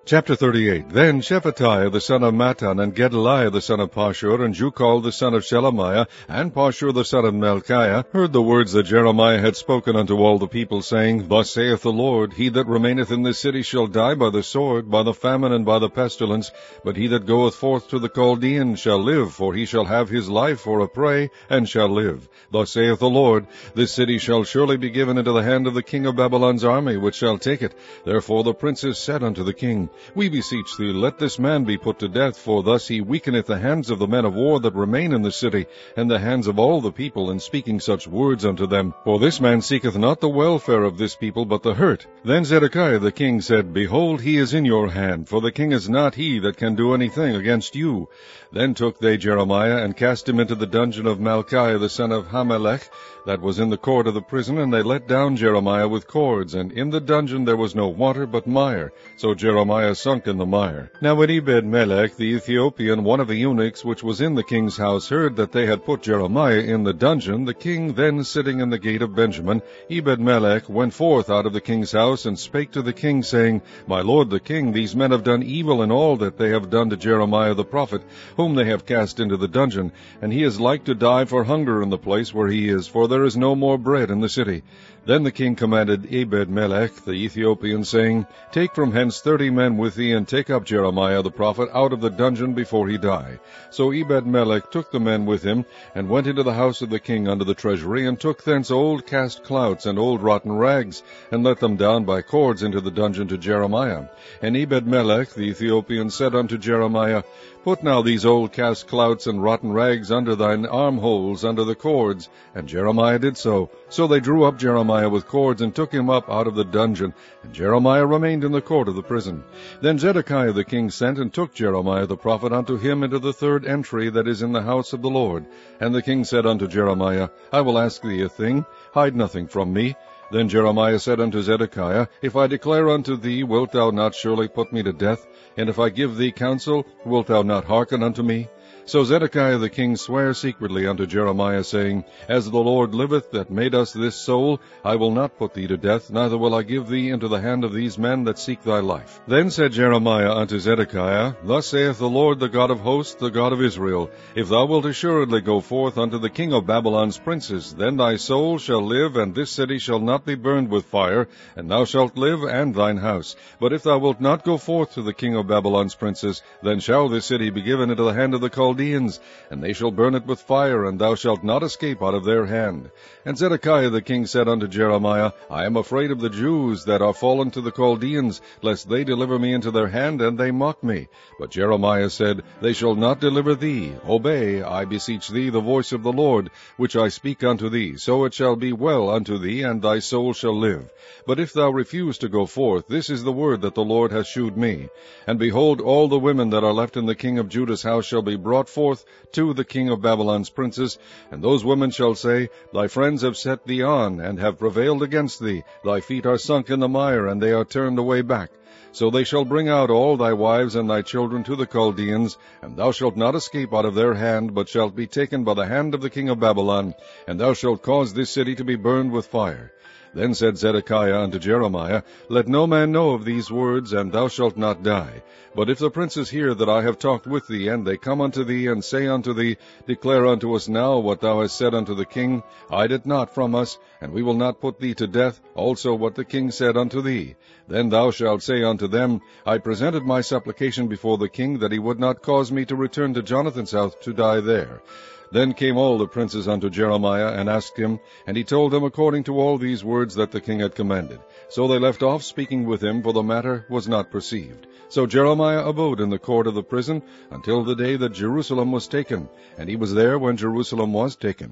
Chapter 38. Then Shephatiah the son of Mattan, and Gedaliah the son of Pashur, and Jucal the son of Shelemiah, and Pashur the son of Melchiah, heard the words that Jeremiah had spoken unto all the people, saying, Thus saith the Lord, He that remaineth in this city shall die by the sword, by the famine, and by the pestilence, but he that goeth forth to the Chaldeans shall live, for he shall have his life for a prey, and shall live. Thus saith the Lord, This city shall surely be given into the hand of the king of Babylon's army, which shall take it. Therefore the princes said unto the king, We beseech thee, let this man be put to death, for thus he weakeneth the hands of the men of war that remain in the city, and the hands of all the people, in speaking such words unto them. For this man seeketh not the welfare of this people, but the hurt. Then Zedekiah the king said, Behold, he is in your hand, for the king is not he that can do anything against you. Then took they Jeremiah, and cast him into the dungeon of Malchiah the son of Hamelech, that was in the court of the prison, and they let down Jeremiah with cords, and in the dungeon there was no water but mire. So Jeremiah sunk in the mire. Now when Ebed-melech the Ethiopian, one of the eunuchs which was in the king's house, heard that they had put Jeremiah in the dungeon, the king then sitting in the gate of Benjamin, Ebed-melech went forth out of the king's house, and spake to the king, saying, My lord the king, these men have done evil in all that they have done to Jeremiah the prophet, whom they have cast into the dungeon, and he is like to die for hunger in the place where he is, for there is no more bread in the city. Then the king commanded Ebed-melech the Ethiopian, saying, Take from hence 30 men with thee, and take up Jeremiah the prophet out of the dungeon before he die. So Ebed-melech took the men with him, and went into the house of the king under the treasury, and took thence old cast clouts and old rotten rags, and let them down by cords into the dungeon to Jeremiah. And Ebed-melech the Ethiopian said unto Jeremiah, Put now these old cast clouts and rotten rags under thine armholes, under the cords. And Jeremiah did so. So they drew up Jeremiah with cords, and took him up out of the dungeon. And Jeremiah remained in the court of the prison. Then Zedekiah the king sent, and took Jeremiah the prophet unto him into the third entry that is in the house of the Lord. And the king said unto Jeremiah, I will ask thee a thing, hide nothing from me. Then Jeremiah said unto Zedekiah, If I declare unto thee, wilt thou not surely put me to death? And if I give thee counsel, wilt thou not hearken unto me? So Zedekiah the king sware secretly unto Jeremiah, saying, As the Lord liveth that made us this soul, I will not put thee to death, neither will I give thee into the hand of these men that seek thy life. Then said Jeremiah unto Zedekiah, Thus saith the Lord, the God of hosts, the God of Israel, If thou wilt assuredly go forth unto the king of Babylon's princes, then thy soul shall live, and this city shall not be burned with fire, and thou shalt live, and thine house. But if thou wilt not go forth to the king of Babylon's princes, then shall this city be given into the hand of the Chaldeans, and they shall burn it with fire, and thou shalt not escape out of their hand. And Zedekiah the king said unto Jeremiah, I am afraid of the Jews that are fallen to the Chaldeans, lest they deliver me into their hand, and they mock me. But Jeremiah said, They shall not deliver thee. Obey, I beseech thee, the voice of the Lord, which I speak unto thee. So it shall be well unto thee, and thy soul shall live. But if thou refuse to go forth, this is the word that the Lord hath shewed me. And behold, all the women that are left in the king of Judah's house shall be brought forth to the king of Babylon's princes, and those women shall say, Thy friends have set thee on, and have prevailed against thee. Thy feet are sunk in the mire, and they are turned away back. So they shall bring out all thy wives and thy children to the Chaldeans, and thou shalt not escape out of their hand, but shalt be taken by the hand of the king of Babylon, and thou shalt cause this city to be burned with fire. Then said Zedekiah unto Jeremiah, Let no man know of these words, and thou shalt not die. But if the princes hear that I have talked with thee, and they come unto thee, and say unto thee, Declare unto us now what thou hast said unto the king, hide it not from us, and we will not put thee to death, also what the king said unto thee. Then thou shalt say unto them, I presented my supplication before the king, that he would not cause me to return to Jonathan's house to die there. Then came all the princes unto Jeremiah, and asked him, and he told them according to all these words that the king had commanded. So they left off speaking with him, for the matter was not perceived. So Jeremiah abode in the court of the prison until the day that Jerusalem was taken, and he was there when Jerusalem was taken.